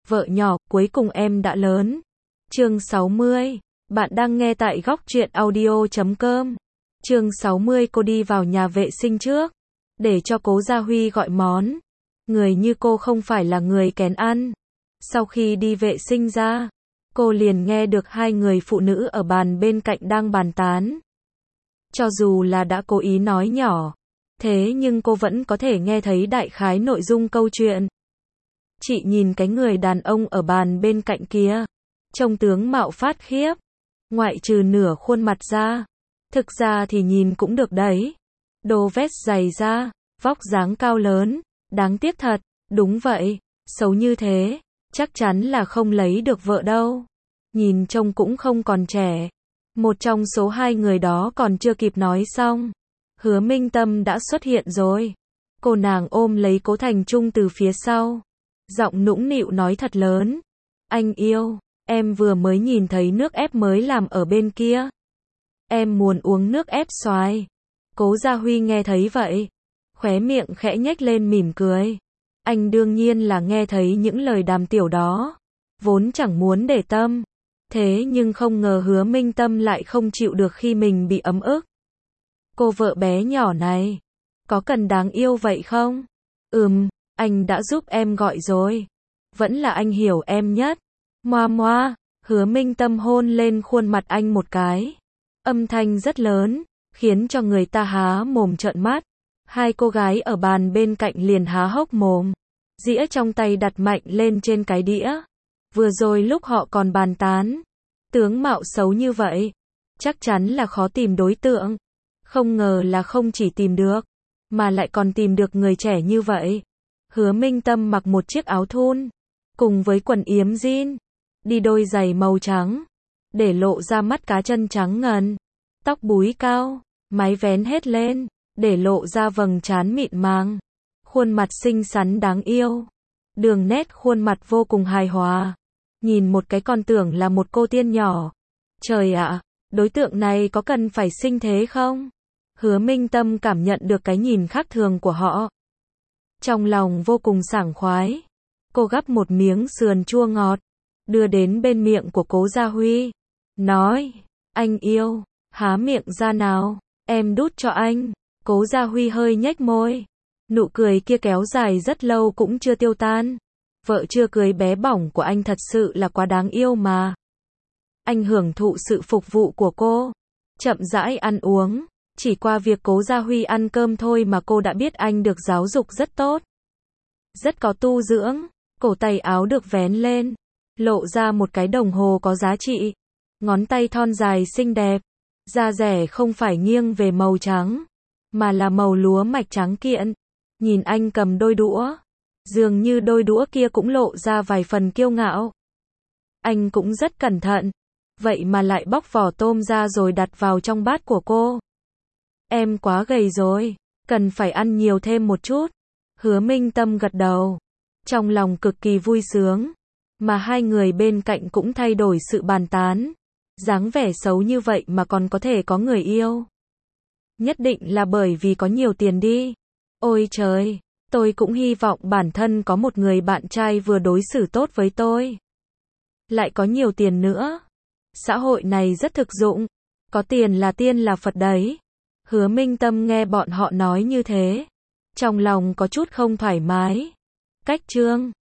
Vợ nhỏ, cuối cùng em đã lớn. Chương 60. Bạn đang nghe tại góc truyện audio.com. Chương 60. Cô đi vào nhà vệ sinh trước, để cho Cố Gia Huy gọi món. Người như cô không phải là người kén ăn. Sau khi đi vệ sinh ra, cô liền nghe được hai người phụ nữ ở bàn bên cạnh đang bàn tán. Cho dù là đã cố ý nói nhỏ, thế nhưng cô vẫn có thể nghe thấy đại khái nội dung câu chuyện. Chị nhìn cái người đàn ông ở bàn bên cạnh kia, trông tướng mạo phát khiếp, ngoại trừ nửa khuôn mặt ra, thực ra thì nhìn cũng được đấy. Đồ vest dày da, vóc dáng cao lớn, đáng tiếc thật, đúng vậy, xấu như thế, chắc chắn là không lấy được vợ đâu. Nhìn trông cũng không còn trẻ. Một trong số hai người đó còn chưa kịp nói xong, Hứa Minh Tâm đã xuất hiện rồi. Cô nàng ôm lấy Cố Thành Trung từ phía sau, giọng nũng nịu nói thật lớn. Anh yêu, em vừa mới nhìn thấy nước ép mới làm ở bên kia. Em muốn uống nước ép xoài. Cố Gia Huy nghe thấy vậy, khóe miệng khẽ nhếch lên mỉm cười. Anh đương nhiên là nghe thấy những lời đàm tiểu đó, vốn chẳng muốn để tâm. Thế nhưng không ngờ Hứa Minh Tâm lại không chịu được khi mình bị ấm ức. Cô vợ bé nhỏ này, có cần đáng yêu vậy không? Anh đã giúp em gọi rồi. Vẫn là anh hiểu em nhất. Moa moa, Hứa Minh Tâm hôn lên khuôn mặt anh một cái. Âm thanh rất lớn, khiến cho người ta há mồm trợn mắt. Hai cô gái ở bàn bên cạnh liền há hốc mồm. Dĩa trong tay đặt mạnh lên trên cái đĩa. Vừa rồi lúc họ còn bàn tán, tướng mạo xấu như vậy, chắc chắn là khó tìm đối tượng. Không ngờ là không chỉ tìm được, mà lại còn tìm được người trẻ như vậy. Hứa Minh Tâm mặc một chiếc áo thun, cùng với quần yếm jean, đi đôi giày màu trắng, để lộ ra mắt cá chân trắng ngần. Tóc búi cao, mái vén hết lên, để lộ ra vầng trán mịn màng. Khuôn mặt xinh xắn đáng yêu. Đường nét khuôn mặt vô cùng hài hòa. Nhìn một cái còn tưởng là một cô tiên nhỏ. Trời ạ, đối tượng này có cần phải xinh thế không? Hứa Minh Tâm cảm nhận được cái nhìn khác thường của họ. Trong lòng vô cùng sảng khoái. Cô gắp một miếng sườn chua ngọt, đưa đến bên miệng của Cố Gia Huy. Nói, anh yêu, há miệng ra nào, em đút cho anh. Cố Gia Huy hơi nhếch môi. Nụ cười kia kéo dài rất lâu cũng chưa tiêu tan. Vợ chưa cưới bé bỏng của anh thật sự là quá đáng yêu mà. Anh hưởng thụ sự phục vụ của cô, chậm rãi ăn uống. Chỉ qua việc Cố Gia Huy ăn cơm thôi mà cô đã biết anh được giáo dục rất tốt, rất có tu dưỡng. Cổ tay áo được vén lên, lộ ra một cái đồng hồ có giá trị. Ngón tay thon dài xinh đẹp. Da dẻ không phải nghiêng về màu trắng, mà là màu lúa mạch trắng kiện. Nhìn anh cầm đôi đũa, dường như đôi đũa kia cũng lộ ra vài phần kiêu ngạo. Anh cũng rất cẩn thận, vậy mà lại bóc vỏ tôm ra rồi đặt vào trong bát của cô. Em quá gầy rồi, cần phải ăn nhiều thêm một chút. Hứa Minh Tâm gật đầu, trong lòng cực kỳ vui sướng. Mà hai người bên cạnh cũng thay đổi sự bàn tán. Dáng vẻ xấu như vậy mà còn có thể có người yêu. Nhất định là bởi vì có nhiều tiền đi. Ôi trời, tôi cũng hy vọng bản thân có một người bạn trai vừa đối xử tốt với tôi, lại có nhiều tiền nữa. Xã hội này rất thực dụng, có tiền là tiên là Phật đấy. Hứa Minh Tâm nghe bọn họ nói như thế, trong lòng có chút không thoải mái. Cách chương